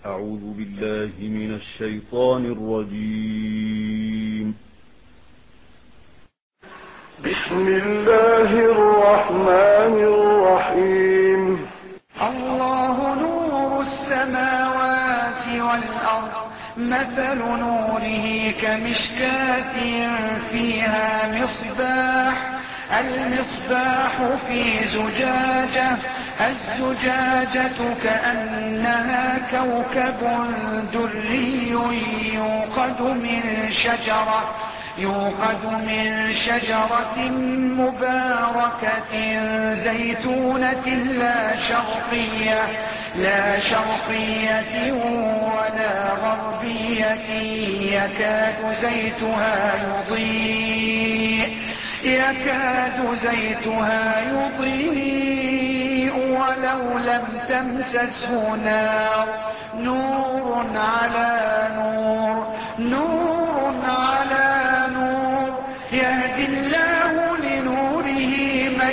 أعوذ بالله من الشيطان الرجيم. بسم الله الرحمن الرحيم. الله نور السماوات والأرض، مثل نوره كمشكاة فيها مصباح، المصباح في زجاجة، الزجاجة كأنها كوكب دري يوقد من شجرة مباركة زيتونة لا شرقية ولا غربية، يكاد زيتها يضيء ولو لم تمسسه نار، نور على نور، يهدي الله لنوره من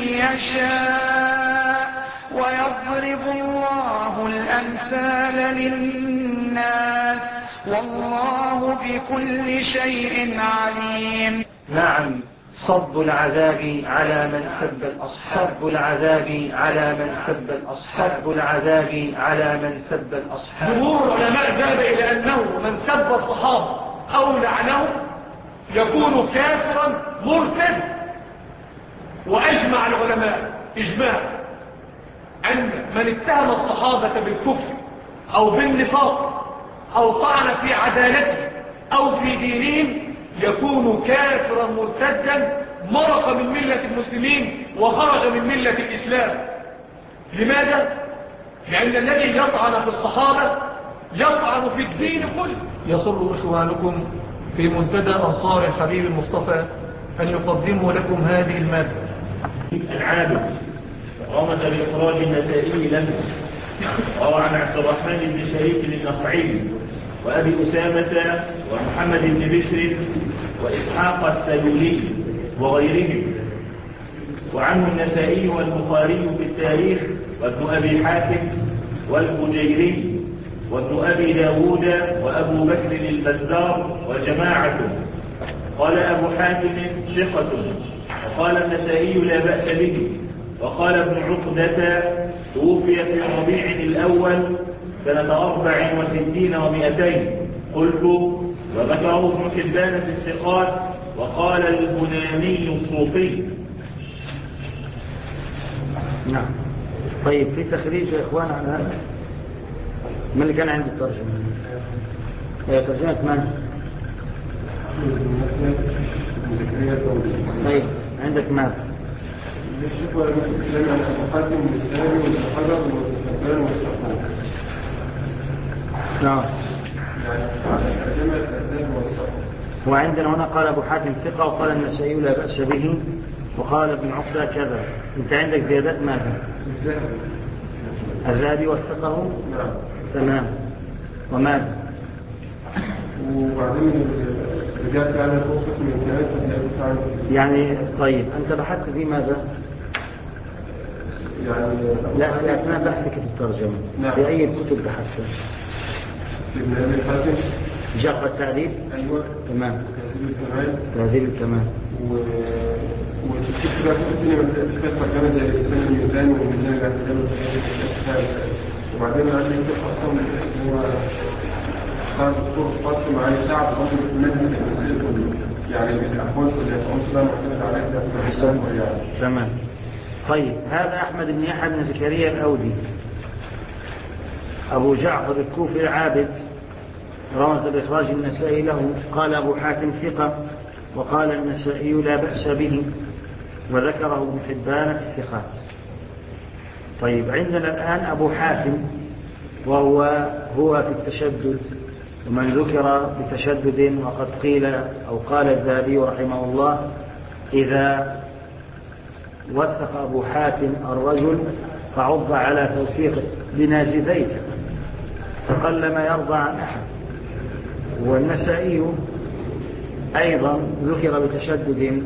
يشاء، ويضرب الله الأمثال للناس، والله بكل شيء عليم. نعم، صب العذاب على من سب الأصحاب، صب العذاب على من سب الأصحاب، صب العذاب على من سب الأصحاب. جمهور العلماء ذهب إلى أنه من سب الصحابة أو لعنهم يكون كافرا مرتد، وأجمع العلماء إجماع أن من اتهم الصحابة بالكفر أو بالنفاق أو طعن في عدالته أو في دينهم يكون كافرا مرتدا، مرق من ملة المسلمين وخرج من ملة الإسلام. لماذا؟ لأن الذي يطعن في الصحابة يطعن في الدين كله. يسر إخوانكم في منتدى أنصار الحبيب المصطفى أن يقدموا لكم هذه المادة. العابد رمز بإخراج النسائي له، روى عن عبد الرحمن بن شريك النخعي وأبي أسامة ومحمد بن بشر وإسحاق السلولي وغيرهم، وعنه النسائي والبخاري في التاريخ وابن أبي حاتم والبجيري وابن أبي داود وأبو بكر البزار وجماعة. قال أبو حاتم ثقة، وقال النسائي لا بأس به، وقال ابن عقدة توفي في ربيع الأول سنة 64 و200. قلت وذكره ابن حبان في الثقات، وقال البناني الصوفي. نعم. طيب، في تخريج يا إخوان على هذا من اللي كان عندي الترجمة؟ هي ترجمة من؟ طيب، عندك ماذا؟ نعم. وعندنا هنا قال أبو حاتم ثقة، وقال النسائي لا بأس به، وقال ابن عقدة كذا. أنت عندك زيادات ماذا؟ الذهبي وثقه؟ تمام. وماذا؟ وبعدين رجعت على توصف من يعني طيب، أنت بحثت في ماذا؟ يعني لا، أثناء بحثك في الترجمة في أي كتب بحثت؟ في ابن أبي حاتم جرح التعديل. أيوة تمام. تهذيب الكمال. وتشوف بقى في ترجمة زي لسان الميزان والميزان الاعتدال والتفاعل. وبعدين عندي كتاب أصلا هو قال دكتور قاسم علي سعد رجل المنهج المسير كله، يعني الأحوال كلها عنصر معتمد عليها. تمام. طيب، هذا أحمد بن يحيى بن زكريا الأودي أبو جعفر الكوفي العابد، رمز بإخراج النسائي له. قال أبو حاتم ثقة، وقال النسائي لا بأس به، وذكره ابن حبان في الثقات. طيب، عندنا الآن أبو حاتم، وهو في التشدد، ومن ذكر بتشدد، وقد قيل أو قال الذهبي رحمه الله إذا وثق أبو حاتم الرجل فعض على توثيقه بناجذيه، فقل ما يرضى عن أحد. والنسائي أيضا ذكر بتشدد،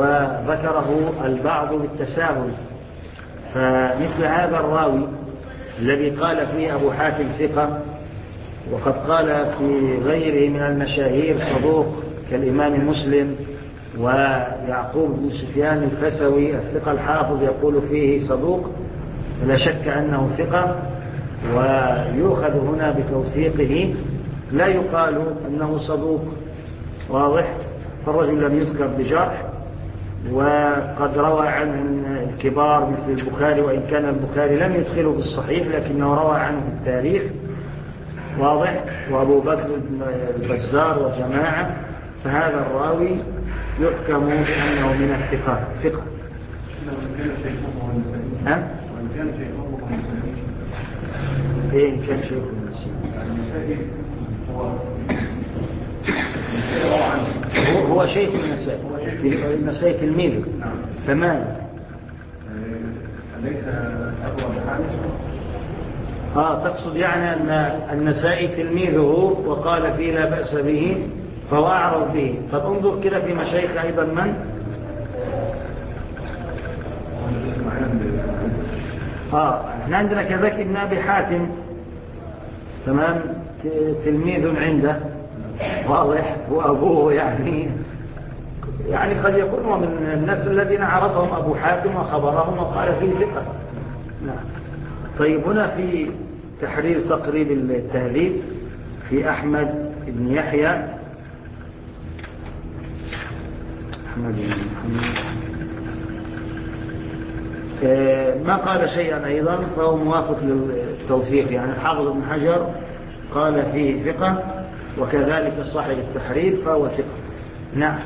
وذكره البعض بالتساهل، فمثل هذا الراوي الذي قال فيه أبو حاتم ثقة، وقد قال في غيره من المشاهير صدوق كالإمام مسلم ويعقوب بن سفيان الفسوي الثقة الحافظ يقول فيه صدوق، لا شك أنه ثقة ويؤخذ هنا بتوثيقه، لا يقال أنه صدوق. واضح؟ فالرجل لم يذكر بجرح، وقد روى عنه الكبار مثل البخاري، وإن كان البخاري لم يدخله بالصحيح لكنه روى عنه في التاريخ. واضح؟ وأبو بكر البزار وجماعة، فهذا الراوي يحكم بأنه من الثقات ثقة. إن كان شيخ النسائي هو شيخ النسائي، النسائي تلميذه، فماذا؟ أليس أبو تقصد يعني أن النسائي تلميذه وقال فيه لا بأس به فهو أعرض به. طب انظر كده في مشايخ أيضا من؟ احنا عندنا كذلك ابن أبي حاتم، تمام، تلميذ عنده، واضح، وأبوه يعني قد يكون هو من الناس الذين عرفهم أبو حاتم وخبرهم وقال فيه ثقة. نعم. طيب هنا في تحرير تقريب التهذيب في أحمد بن يحيى، أحمد بن محمد ما قال شيئا أيضا، فهو موافق للتوثيق، يعني حافظ بن حجر قال فيه ثقة، وكذلك صاحب التحرير فهو ثقة. نعم.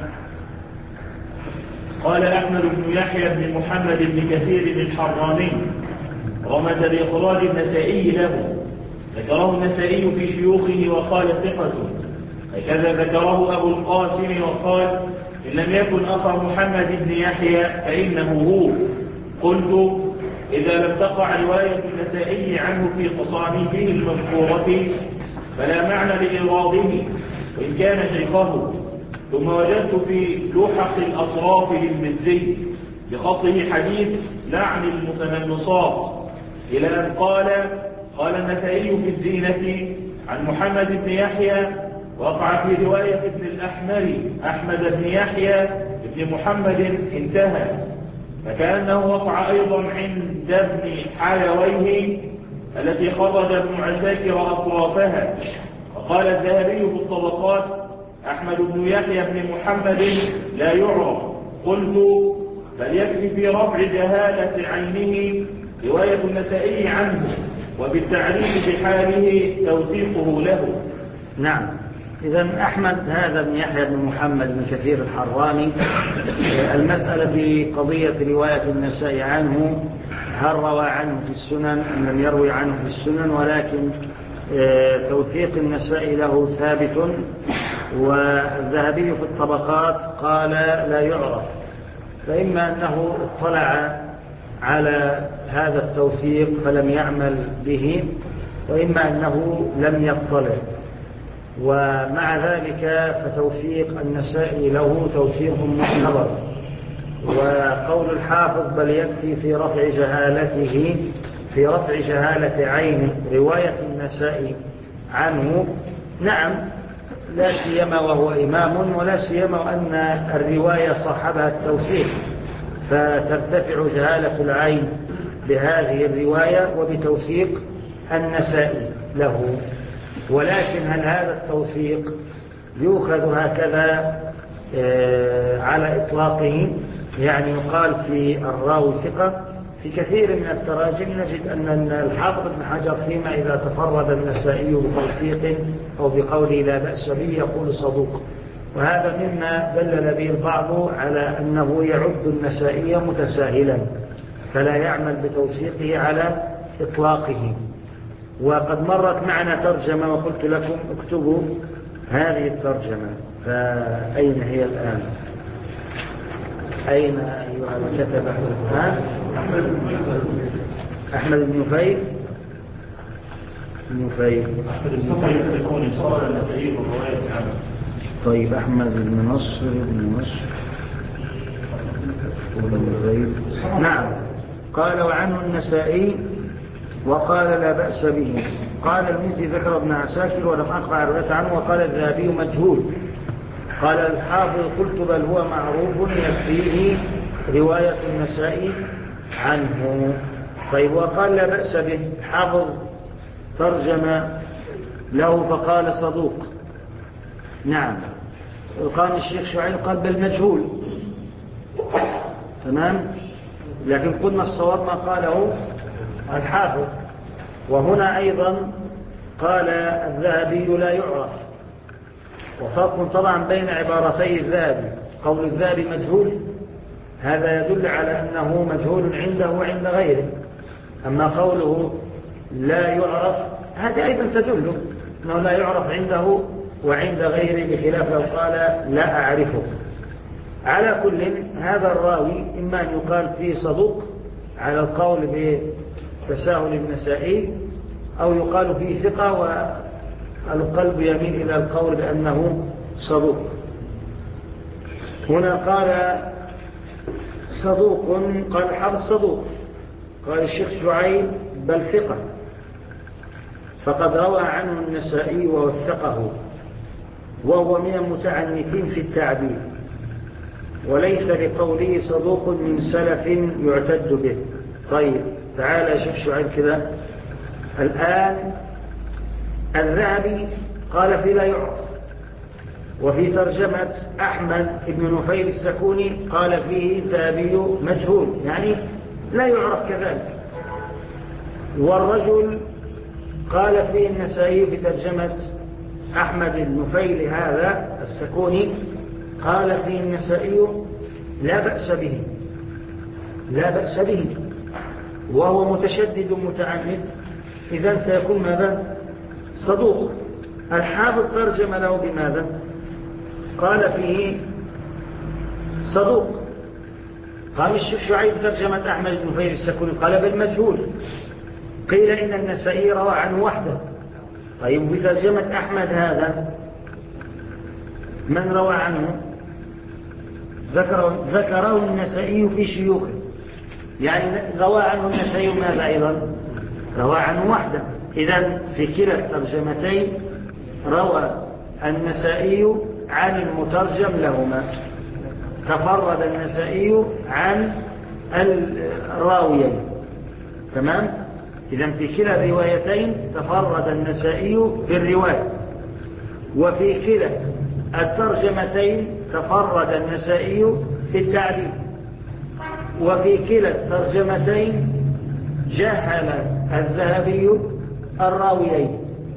قال أحمد بن يحيى بن محمد بن كثير الحراني رمز بإخراج النسائي له، ذكره النسائي في شيوخه وقال ثقة، هكذا ذكره أبو القاسم وقال إن لم يكن أخا محمد بن يحيى فإنه هو. قلت إذا لم تقع رواية النسائي عنه في تصانيفه المذكورة فلا معنى لإراده وإن كان شيخه. ثم وجدت في لوحق الأطراف للمزي بخطه حديث لعن المتنمصات إلى أن قال النسائي في الزينة عن محمد بن يحيى، وقع في رواية ابن الأحمر أحمد بن يحيى بن محمد انتهى، فكأنه وقع أيضا عند ابن حالويه التي خرج ابن عساكر أطرافها. وقال الذهبي في الطبقات أحمد بن يحيى بن محمد لا يعرف. قلت بل يكفي في رفع جهالة عينه رواية النسائي عنه، وبالتعريف بحاله توثيقه له. نعم. إذن أحمد هذا بن يحيى بن محمد بن كثير الحراني، المسألة في قضية رواية النسائي عنه، هل روى عنه في السنن أم لم يروي عنه في السنن، ولكن توثيق النسائي له ثابت. والذهبي في الطبقات قال لا يعرف، فإما أنه اطلع على هذا التوثيق فلم يعمل به، وإما أنه لم يطلع. ومع ذلك فتوثيق النسائي له توثيق معتبر. وقول الحافظ بل يكفي في رفع جهالة عين رواية النسائي عنه، نعم، لا سيما وهو إمام، ولا سيما أن الرواية صاحبها التوثيق، فترتفع جهالة العين بهذه الرواية وبتوثيق النسائي له. ولكن هل هذا التوثيق يؤخذ هكذا على إطلاقه؟ يعني يقال في الراوي ثقة. في كثير من التراجم نجد أن الحافظ بن حجر فيما إذا تفرد النسائي بتوثيق أو بقوله لا بأس به يقول صدوق، وهذا مما دلل به البعض على أنه يعد النسائي متساهلا فلا يعمل بتوثيقه على إطلاقه. وقد مرت معنا ترجمة وقلت لكم اكتبوا هذه الترجمة، فأين هي الآن؟ أين أيها الكتبة؟ أحمد بن نفيل طيب أحمد بن نصر بن نفيل. نعم. قال وعنه النسائي وقال لا بأس به. قال المزي ذكر ابن عساكر ولم أقرأ الرواية عنه. وقال الذهبي مجهول. قال الحافظ قلت بل هو معروف يكفيه رواية النسائي عنه. طيب وقال لا بأس به، حافظ ترجم له فقال صدوق. نعم. قال الشيخ شعيب قال بل مجهول. تمام. لكن قلنا الصواب ما قاله الحافظ. وهنا أيضا قال الذهبي لا يعرف. وفرق طبعا بين عبارتي الذهبي. قول الذهبي مجهول هذا يدل على أنه مجهول عنده وعند غيره. أما قوله لا يعرف هذا أيضا تدل أنه لا يعرف عنده وعند غيره، بخلاف لو قال لا أعرفه. على كل هذا الراوي إما أن يقال فيه صدوق على القول بتساهل النسائي، أو يقال فيه ثقة والقلب يميل إلى القول بأنه صدوق. هنا قال صدوق، قال حافظ صدوق. قال الشيخ شعيب بل ثقة، فقد روى عنه النسائي ووثقه، وهو من المتعنتين في التعديل، وليس لقوله صدوق من سلف يعتد به. طيب تعالى يا شيخ شعيب كذا. الآن الذهبي قال في لا يعرف، وفي ترجمة أحمد بن نفيل السكوني قال فيه الذهبي مجهول، يعني لا يعرف كذلك. والرجل قال فيه النسائي في ترجمة أحمد بن نفيل هذا السكوني قال فيه النسائي لا بأس به، لا بأس به، وهو متشدد متعند، إذن سيكون ماذا؟ صدوق. الحافظ ترجم له بماذا؟ قال فيه صدوق. قام الشيخ شعيب ترجمة أحمد بن نفيل السكوني قال بل مجهول. قيل إن النسائي روى عنه وحده. طيب بترجمة أحمد هذا من روى عنه؟ ذكره النسائي في شيوخه، يعني روى عنه النسائي ماذا أيضا؟ روى عنه وحده. إذن في كلا الترجمتين روى النسائي عن المترجم لهما، تفرد النسائي عن الراويين. تمام؟ إذن في كلا الروايتين تفرد النسائي بالرواية، وفي كلا الترجمتين تفرد النسائي بالتعليل، وفي كلا الترجمتين جهل الذهبي الراويين،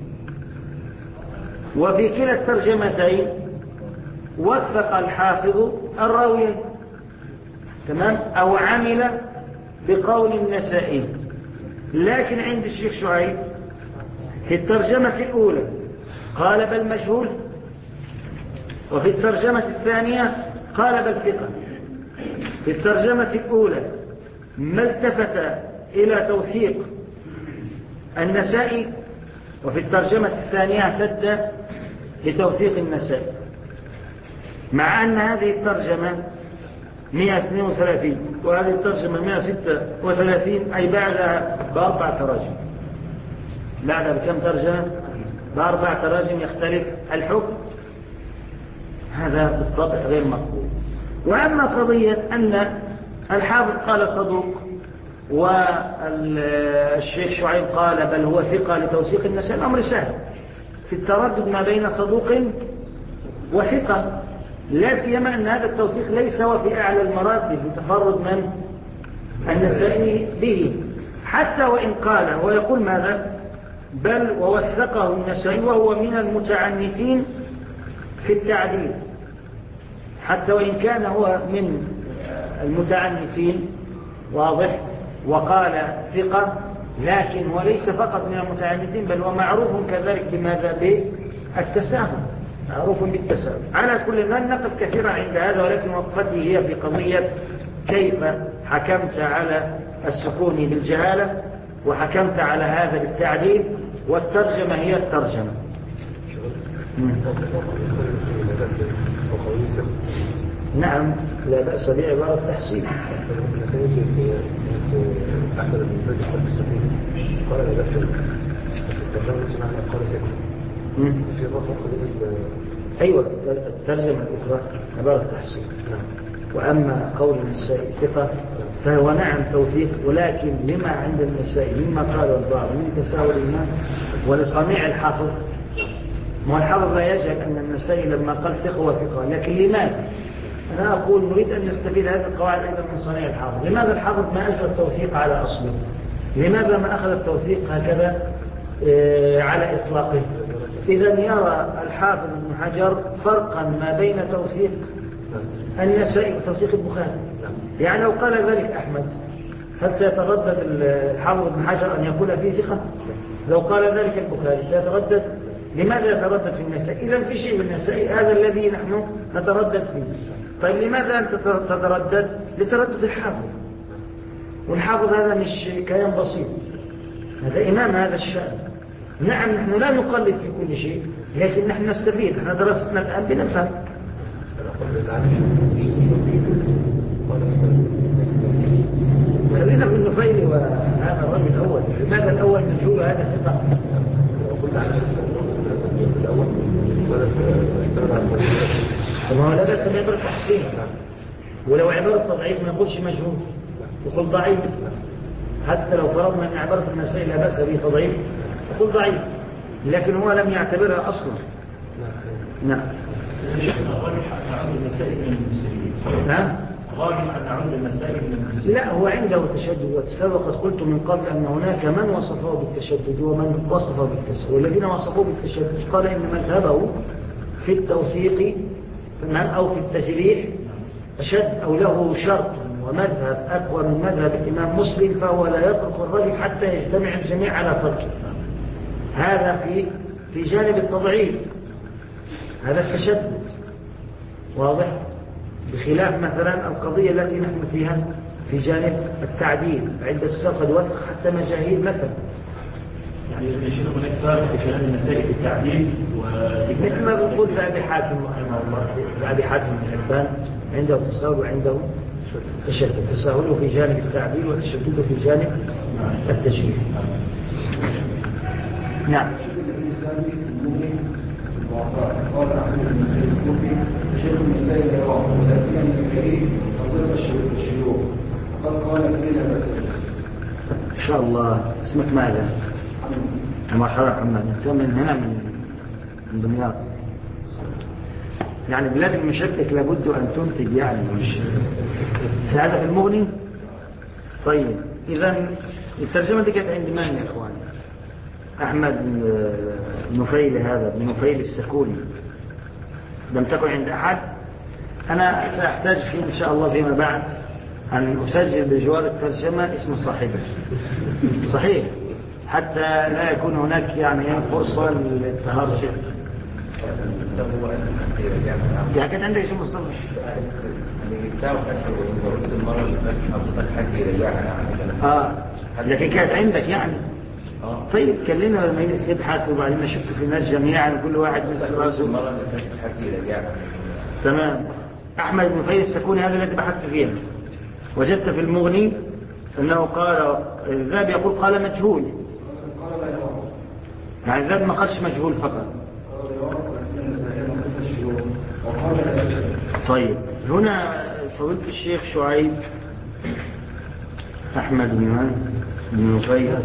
وفي كلا الترجمتين وثق الحافظ الراويين. تمام؟ أو عمل بقول النسائي. لكن عند الشيخ شعيب في الترجمة الأولى قال بل مجهول، وفي الترجمة الثانية قال بل ثقة. في الترجمة الأولى ما التفت إلى توثيق النسائي، وفي الترجمة الثانية اعتد لتوثيق النسائي، مع أن هذه الترجمة 132 وهذه الترجمة 136، أي بعدها بأربع تراجم. بعدها بكم ترجمة؟ بأربع تراجم يختلف الحكم. هذا بالطبع غير مقبول. وأما قضية أن الحافظ قال صدوق والشيخ شعيب قال بل هو ثقة لتوثيق النسائي، الأمر سهل في التردد ما بين صدوق وثقة، لا سيما أن هذا التوثيق ليس وفي أعلى المراتب بتفرد من النسائي به، حتى وإن قال ويقول ماذا؟ بل ووثقه النسائي وهو من المتعنتين في التعديل، حتى وإن كان هو من المتعنتين واضح وقال ثقة، لكن وليس فقط من المتعنتين بل هو معروف كذلك بماذا؟ بالتساهل، معروف بالتساهل. على كل لن نقف كثيرا عند هذا، ولكن وقفتي هي في قضية كيف حكمت على السكون بالجهالة وحكمت على هذا بالتعديل، والترجمة هي الترجمة. نعم لا بأس بعبارة تحسين. أحمد بن زيد السفيني قال لا بأس الترجمة معنى قال في فرق بين أيوة الترجمة الأخرى عبارة تحسين. وأما قول النسائي ثقة فهو نعم توثيق، ولكن لما عند النسائي مما قال البعض من تساهل الإمام ولصنيع الحافظ. ما الحافظ لا يجهل أن النسائي لما قال ثقة وثقة، لكن لماذا؟ أنا أقول نريد أن نستفيد هذه القواعد أيضا من صنيع الحافظ. لماذا الحافظ ما أجرى التوثيق على أصله؟ لماذا ما أخذ التوثيق هكذا على إطلاقه؟ إذن يرى الحافظ ابن حجر فرقا ما بين توثيق النسائي وتوثيق البخاري. يعني لو قال ذلك أحمد هل سيتردد الحافظ ابن حجر أن يقول فيه ثقة؟ لو قال ذلك البخاري سيتردد. لماذا يتردد في النسائي؟ إذن في شيء من النسائي هذا الذي نحن نتردد فيه. طيب لماذا أنت تتردد؟ لتردد الحافظ، والحافظ هذا مش كيان بسيط، هذا إمام هذا الشأن. نعم نحن لا نقلد في كل شيء، لكن نحن نستفيد. نحن دراستنا الآن بنفهم. خلينا في النفيل وهذا الرجل الأول. لماذا الأول مجهول هذا ثقة؟ ما هو لا بأس بعبارة تحسين، ولو عبارة تضعيف ما يقولش مجهول، يقول ضعيف. حتى لو فرضنا أن عبارة النسائي لا بأس به تضعيف يقول ضعيف، لكن هو لم يعتبرها أصلا. نعم. راجع أن عند المسائل لا هو عنده تشدد، وسبقت قلت من قبل أن هناك من وصفه بالتشدد ومن وصفه بالتسهيل، والذين وصفوه بالتشدد قال إن مذهبه في التوثيق أو في التجريح أشد أو له شرط ومذهب أقوى من مذهب الإمام مسلم، فهو لا يترك الرجل حتى يجتمع الجميع على تركه. هذا في جانب التضعيف، هذا التشدد واضح، بخلاف مثلا القضية التي نحن فيها في جانب التعديل عند تساقط وثق حتى مجاهيل مثلا. يعني الشيخ هناك فرق في كلام المسائل في التعديل مثل ما بنقول في أبي حاتم رحمه الله، في أبي حاتم بن حبان عنده تساهل وعنده تشدد، تساهله في جانب التعديل وتشدده في جانب التشريع. نعم. قال أحمد بن زيد الكوفي شيخ النسائي يراه ولكن النسائي فضل الشيوخ وقد قال فينا بس. إن شاء الله. اسمك ماذا؟ مرحبا محمد. أنت من هنا من دمياط؟ يعني بلاد المشبك لابد أن تنتج، يعني مش في هذا في المغني. طيب إذن الترجمة دي كانت عند من يا إخوان؟ أحمد نفيل، هذا بن نفيل السكوني، لم تكن عند أحد. أنا سأحتاج فيه إن شاء الله فيما بعد أن أسجل بجوار الترجمة اسم صاحبه صحيح، حتى لا يكون هناك يعني فرصة للتهرج. يعني كانت عندك شو مصطلح؟ لكن كانت عندك يعني. طيب كلمنا لما يجلس يبحث وبعدين ما شفت في الناس جميعا كل واحد مسك راسه. تمام. أحمد بن فيس تكون هذا الذي بحثت فيه. وجدت في المغني أنه قال الذهب يقول قال مجهول، يعني الذهب ما قالش مجهول فقط. طيب هنا فضيلة الشيخ شعيب أحمد بن نفيل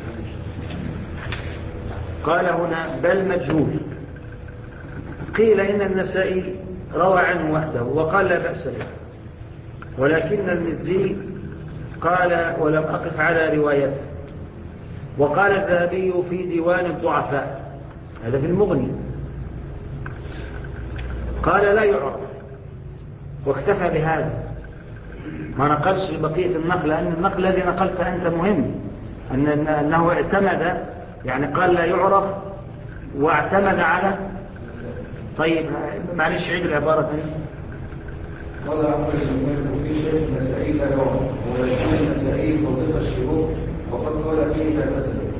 قال هنا بل مجهول. قيل إن النسائي روى عنه وحده وقال لا بأس به، ولكن المزي قال ولم أقف على روايته. وقال الذهبي في ديوان الضعفاء، هذا في المغني، قال لا يعرف واكتفى بهذا، ما نقلش بقية النقل، لأن النقل الذي نقلت أنت مهم، أنه اعتمد، يعني قال لا يعرف واعتمد على. طيب معلش عيد العبارة ثانية. قال أحمد بن في شيخ النسائي لا يعرف ولكن النسائي فضل الشيوخ وقد قال فيه لا بأس به.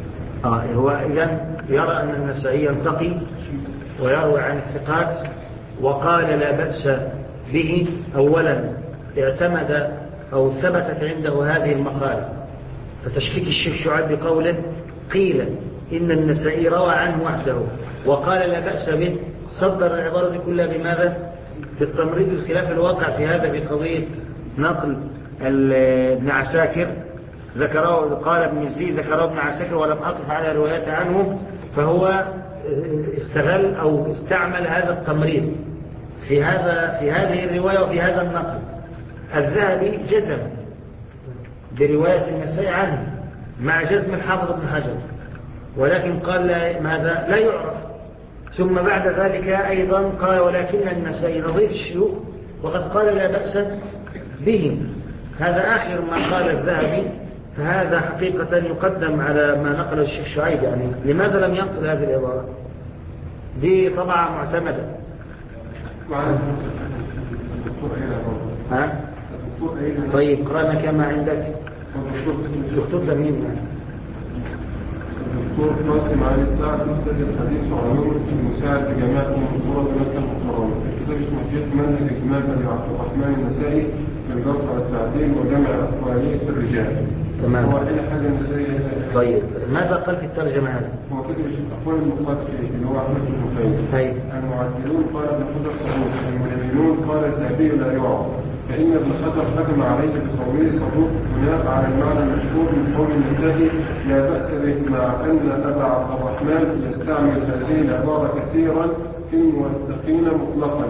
هو إذن يرى أن النسائي ينتقي ويروي عن الثقات وقال لا بأس به، أولا اعتمد أو ثبتت عنده هذه المقالة، فتشكيك الشيخ شعيب بقوله قيل إن النسائي روى عنه وحده وقال لا بأس به، صدر العبارة دي كلها بماذا؟ بالتمريض، الخلاف الواقع في هذا بقضية نقل ابن عساكر ذكره، قال ابن الزي ذكره ابن عساكر ولم أقف على روايات عنه، فهو استغل أو استعمل هذا التمريض في هذه الرواية وفي هذا النقل. الذهبي جزم برواية النسائي عنه مع جزم الحافظ ابن حجر، ولكن قال ماذا؟ لا يعرف. ثم بعد ذلك أيضا قال ولكن النسائي نظيف الشيوخ وقد قال لا بأس به. هذا آخر ما قال الذهبي، فهذا حقيقة يقدم على ما نقل الشيخ شعيب. يعني لماذا لم ينقل هذه العبارة؟ دي طبعا معتمدة. ها؟ طيب قرأنا كما عندك دكتور ده مين يعني؟ الدكتور قاسم علي الساعد مستشار الحديث وعلوم المساعد في جامعة المنصورة بمكة المحترمة. كتاب اسمه منهج إجمال أبي عبد الرحمن النسائي في الجرح والتعديل وجمع أقواليه في الرجال. تمام. هو أي حاجة نسائية. طيب ماذا قال في الترجمة هذا؟ هو كتب أقوال المقاتل اللي هو أحمد بن مخيم. المعدلون قال ابن حجر صدوق، الملينون قال الذهبي لا يعرف، فإن ابن حجر حكم عليه بقوله صدوق بناء على المعنى المشهور من قول النسائي لا بأس به، مع أن أبا عبد الرحمن يستعمل هذه العبارة كثيرا في الموثقين مطلقا.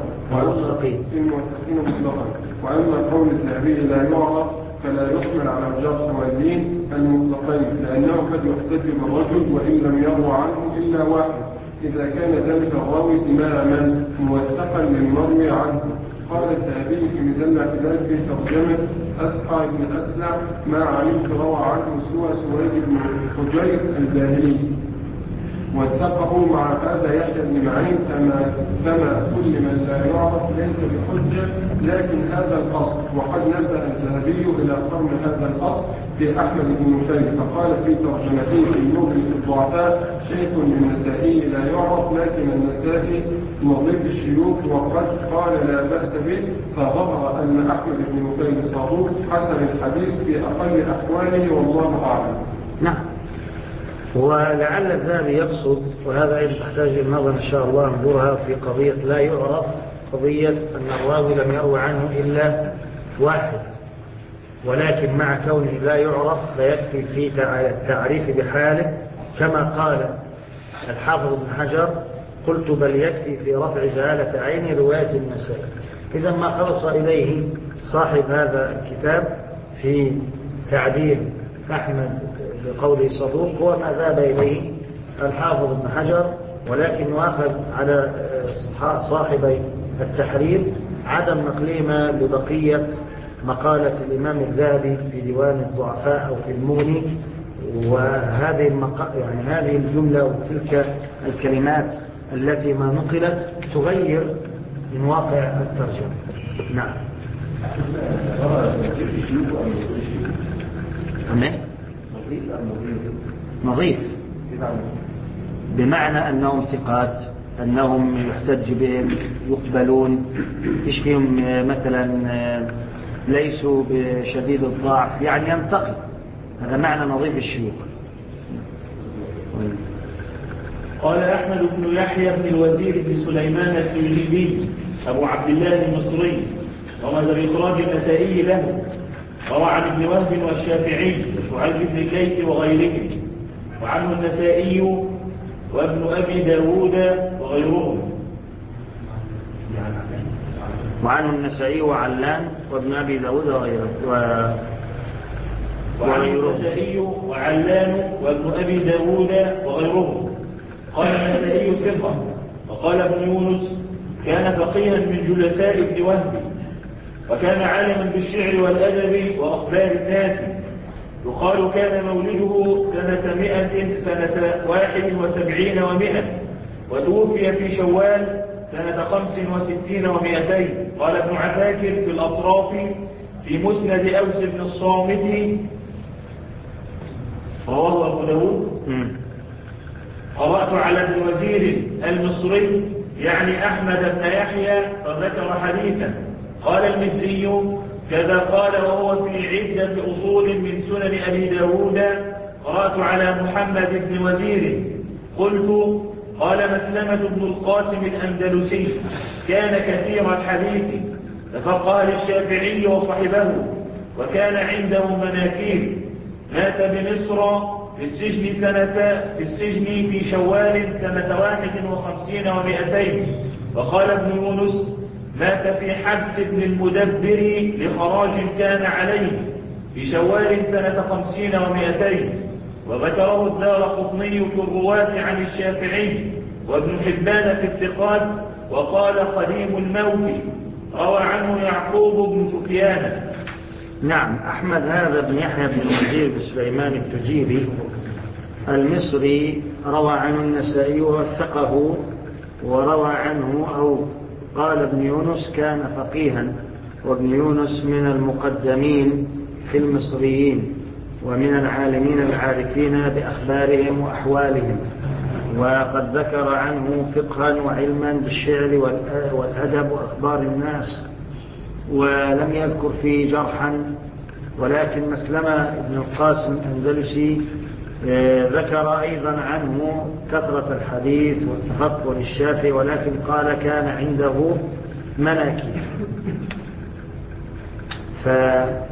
وأما قول الذهبي لا يعرف فلا يحمل على الجرح واللين المطلقين، لأنه قد يحتج بالرجل وإن لم يروى عنه إلا واحد إذا كان ذلك الراوي إماما موثقا للمروي عنه. قال الذهبي في ميزان الاعتدال في ترجمة أسقى بن أسلع ما علمت روى عنه سوى سويد بن حجير الباهلي، واتفقوا مع هذا يحيى بن معين كما كل من لا يعرف ليس بحجة، لكن هذا الأصل. وقد نبه الذهبي إلى قرن هذا الأصل في أحمد بن مخيم، فقال في ترجمته في نوبل الضعفاء شيخ للنسائي لا يعرف، لكن النسائي نظيف الشيوخ وقد قال لا بأس به، فظهر أن أحمد بن مخيم صادوق حسن الحديث في أقل أحواله والله أعلم. نعم. ولعل الذهبي يقصد، وهذا أيضا تحتاج النظر إن شاء الله ننظرها في قضية لا يعرف، قضية أن الراوي لم يروي عنه إلا واحد، ولكن مع كونه لا يعرف فيكفي في التعريف بحاله، كما قال الحافظ ابن حجر قلت بل يكفي في رفع جهالة عين رواية النسائي. إذا ما خلص إليه صاحب هذا الكتاب في تعديل أحمد بقوله صدوق هو ما ذهب إليه الحافظ ابن حجر، ولكن واخذ على صاحبي التحرير عدم نقلهما ببقية مقالة الإمام الذهبي في ديوان الضعفاء أو في المغني، وهذه يعني هذه الجملة وتلك الكلمات التي ما نقلت تغير من واقع الترجمة. نعم. نظيف بمعنى أنهم ثقات، أنهم يحتج بهم، يقبلون، إيش فيهم مثلا ليسوا بشديد الضعف، يعني ينتقي. هذا معنى نظيف الشيوخ. قال أحمد بن يحيى بن الوزير بن سليمان السويلي أبو عبد الله المصري رمز بإخراج النسائي له، روى عن ابن وهب والشافعي وشعيب بن الليث وغيرهم، وعنه النسائي وابن أبي داود وغيرهم. وعنه النسائي وعلان وابن أبي داود وغيرهم وعنه النسائي وعلان وابن أبي داود وغيرهم. قال النسائي ثقة، وقال ابن يونس كان فقيها من جلساء ابن وهب، وكان عالما بالشعر والأدب وأخبار الناس. يقال كان مولده سنة 71 و100، وتوفي في شوال سنة 65 و200. قال ابن عساكر في الأطراف في مسند أوس بن الصامت رواه أبو داود: قرأت على ابن وزير المصري يعني أحمد بن يحيى فذكر حديثا. قال المزي كذا قال وهو في عدة أصول من سنن أبي داود قرأت على محمد بن وزير. قلت قال مسلمة بن القاسم الأندلسي كان كثير الحديث تفقه للشافعي وصحبه وكان عنده مناكير. مات بمصر في السجن في شوال سنة 51 و200. وقال ابن يونس مات في حبس ابن المدبر لخراج كان عليه في شوال سنة 50 و200. وذكره الدارقطني في الرواة عن الشافعي وابن حبان في الثقات وقال قديم الموت. روى عنه يعقوب بن سفيان. نعم. أحمد هذا بن يحيى بن وزير بن سليمان التجيبي المصري روى عنه النسائي ووثقه، وروى عنه أو قال ابن يونس كان فقيها، وابن يونس من المقدمين في المصريين ومن العالمين العارفين بأخبارهم وأحوالهم، وقد ذكر عنه فقها وعلما بالشعر والأدب وأخبار الناس، ولم يذكر فيه جرحا. ولكن مسلمة بن القاسم الأندلسي ذكر أيضا عنه كثرة الحديث والتفقه للشافعي، ولكن قال كان عنده مناكير. فهذا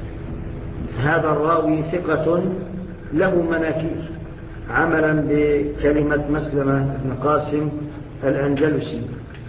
الراوي ثقة له مناكير عملا بكلمة مسلمة بن قاسم الأندلسي.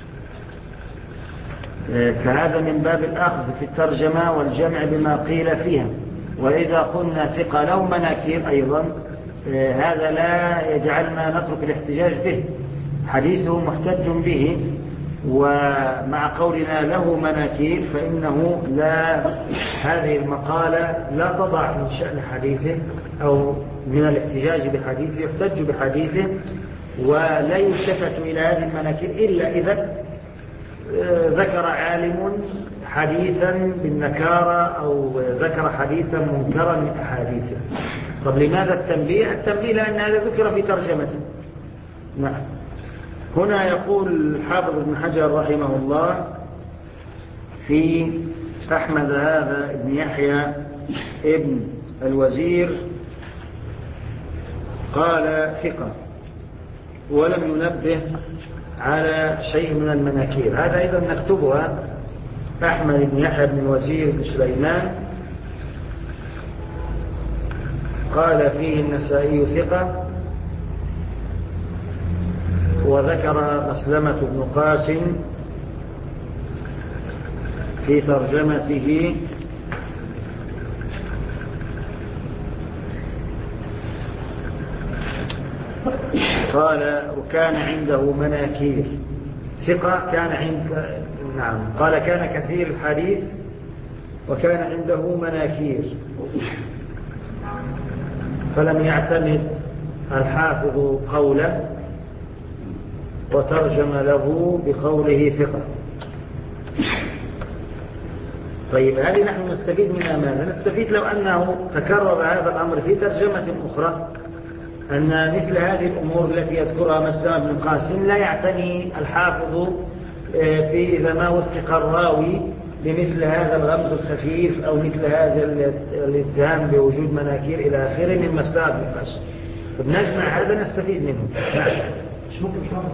فهذا من باب الأخذ في الترجمة والجمع بما قيل فيها. وإذا قلنا ثقة له مناكير أيضا هذا لا يجعلنا نترك الاحتجاج به، حديثه محتج به. ومع قولنا له مناكير فإنه لا، هذه المقالة لا تضع من شأن حديثه أو من الاحتجاج بحديثه، يحتج بحديثه ولا يلتفت إلى هذه المناكير إلا إذا ذكر عالم حديثا بالنكارة أو ذكر حديثا منكرا من أحاديثه. طب لماذا التنبيه؟ التنبيه لأن هذا ذكر في ترجمته. نعم. هنا يقول الحافظ ابن حجر رحمه الله في أحمد هذا ابن يحيى ابن الوزير قال ثقة، ولم ينبه على شيء من المناكير. هذا أيضا نكتبها. أحمد بن يحيى بن الوزير بن سليمان قال فيه النسائي ثقة، وذكر مسلمة بن قاسم في ترجمته قال وكان عنده مناكير. ثقة كان عند، نعم، قال كان كثير الحديث وكان عنده مناكير، فلم يعتمد الحافظ قوله وترجم له بقوله ثقة. طيب هذه نحن نستفيد منها ماذا؟ نستفيد لو أنه تكرر هذا الأمر في ترجمة أخرى أن مثل هذه الأمور التي يذكرها مسلمة بن قاسم لا يعتني الحافظ في إذا ما وثق الراوي بمثل هذا الغمز الخفيف أو مثل هذا الاتهام بوجود مناكير إلى آخره من مسلمة بن قاسم. فبنجمع هذا نستفيد منه. مش ممكن حافظ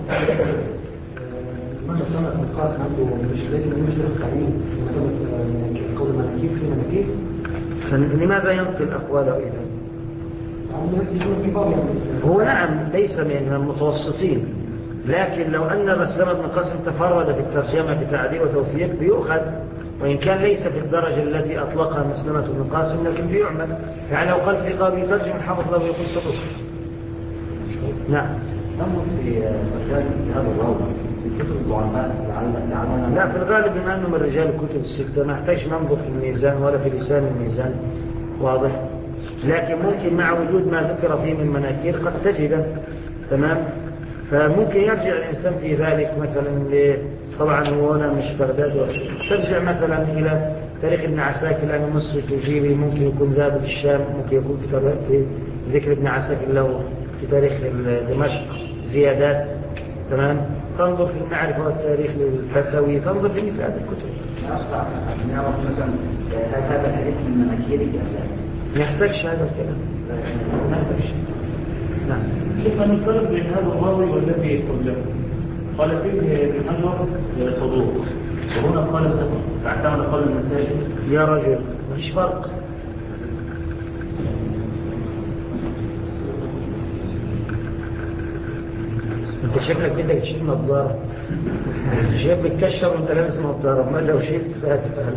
مسلمة بن قاسم عنده مش لازم يشترك قليل من قول مناكير في مناكير؟ لماذا ينقل أقواله إذا؟ هو نعم ليس من المتوسطين، لكن لو أن مسلمة بن قاسم تفرد في الترجمة بتعديل وتوثيق بيؤخذ، وإن كان ليس في الدرجة التي أطلقها مسلمة بن قاسم لكن بيعمل. يعني لو قال في قابل يترجم الحافظ له يقول صدق. نعم. نمر في رجال هذا الراوي في كتب الضعفاء لعلنا لا، في الغالب بما أنه من رجال الكتب الستة ما يحتاج ننظر في الميزان ولا في لسان الميزان، واضح. لكن ممكن مع وجود ما ذكر فيه من مناكير قد تجده، تمام. فممكن يرجع الإنسان في ذلك مثلا طبعا هو هنا مش بغداد، ترجع مثلا إلى تاريخ ابن عساكر لأنه مصري تجيبي، ممكن يكون ذاب في الشام، ممكن يكون في ذكر ابن عساكر له في تاريخ دمشق زيادات، تمام. تنظر في المعرفة والتاريخ للفسوي، تنظر في مثل هذه الكتب. أصبح أن يعرف مثلا هل هذا الحديث من مناكيرك أم لا؟ ما يحتاجش هذا الكلام، ما يحتاجش. نعم. كيف نفرق بين هذا الراوي والذي قبله؟ قال فيه ابن حجر صدوق، وهنا قال ثقة، فاعتمد قال النسائي يا رجل مفيش فرق. انت شكلك بدك تشيل نظارة، انت شايف بتكشر وانت لابس نظارة، ما لو شلت فهتفهم.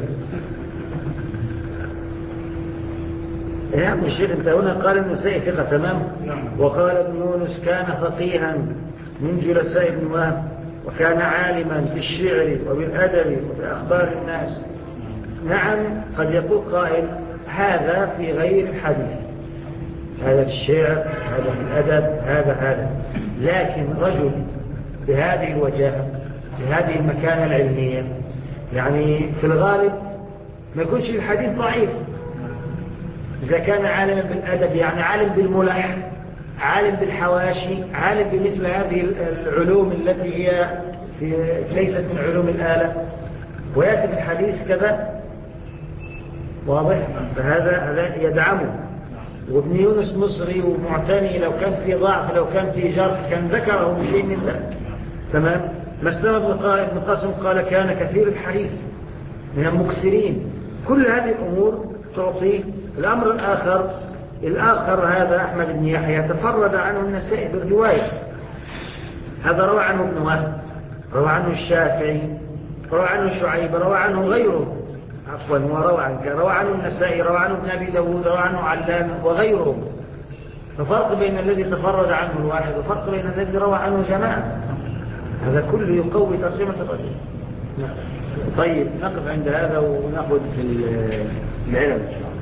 يا عم الشيخ، انت هنا قال النسائي ثقة تمام، وقال ابن يونس كان فقيها من جلساء ابن وهب، وكان عالما بالشعر وبالأدب وبأخبار الناس. نعم، قد يقول قائل هذا في غير الحديث، هذا في الشعر، هذا في الأدب، هذا لكن رجل بهذه الوجاهة، بهذه المكانة العلمية، يعني في الغالب ما يكونش الحديث ضعيف إذا كان عالما بالأدب، يعني عالم بالملح، عالم بالحواشي، عالم بمثل هذه العلوم التي هي ليست من علوم الآلة، ويأتي بالحديث كذا واضح، فهذا يدعمه. وابن يونس مصري ومعتني، لو كان في ضعف، لو كان في جرح كان ذكره بشيء من ذلك. تمام. مسلم ابن قاسم قال كان كثير الحديث من المكثرين. كل هذه الأمور تعطي. الأمر الآخر هذا أحمد بن يحيى تفرد عنه النسائي بالرواية، هذا روى عنه ابن وهب، روى عنه الشافعي، روى عنه شعيب، روى عنه غيره، عفوا روى عنه النسائي، روى عنه ابن أبي داود، روى عنه علان وغيره. ففرق بين الذي تفرد عنه الواحد وفرق بين الذي روى عنه جماعة، هذا كله يقوي ترجمة الرجل. طيب نقف عند هذا ونأخذ في العلم إن شاء الله.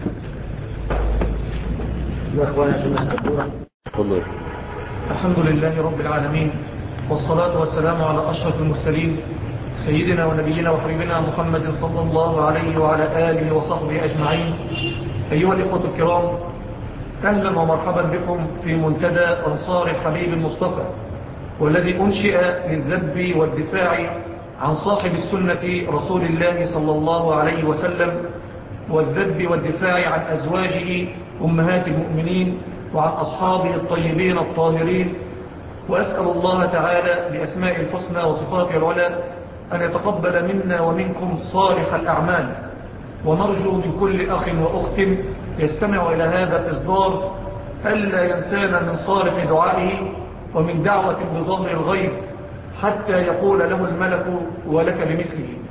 الأخوان في السبورة. الحمد لله رب العالمين، والصلاة والسلام على أشرف المرسلين سيدنا ونبينا وحبيبنا محمد صلى الله عليه وعلى آله وصحبه أجمعين. أيها الإخوة الكرام، أهلا ومرحبا بكم في منتدى أنصار الحبيب المصطفى، والذي أنشئ للذب والدفاع عن صاحب السنة رسول الله صلى الله عليه وسلم، والذب والدفاع عن أزواجه أمهات المؤمنين وعن أصحابه الطيبين الطاهرين. وأسأل الله تعالى بأسماء الحسنى وصفاته العلى أن يتقبل منا ومنكم صالح الأعمال، ونرجو من كل أخ وأخت يستمع إلى هذا الإصدار ألا ينسانا من صالح دعائه ومن دعوة بظهر الغيب حتى يقول له الملك ولك بمثله.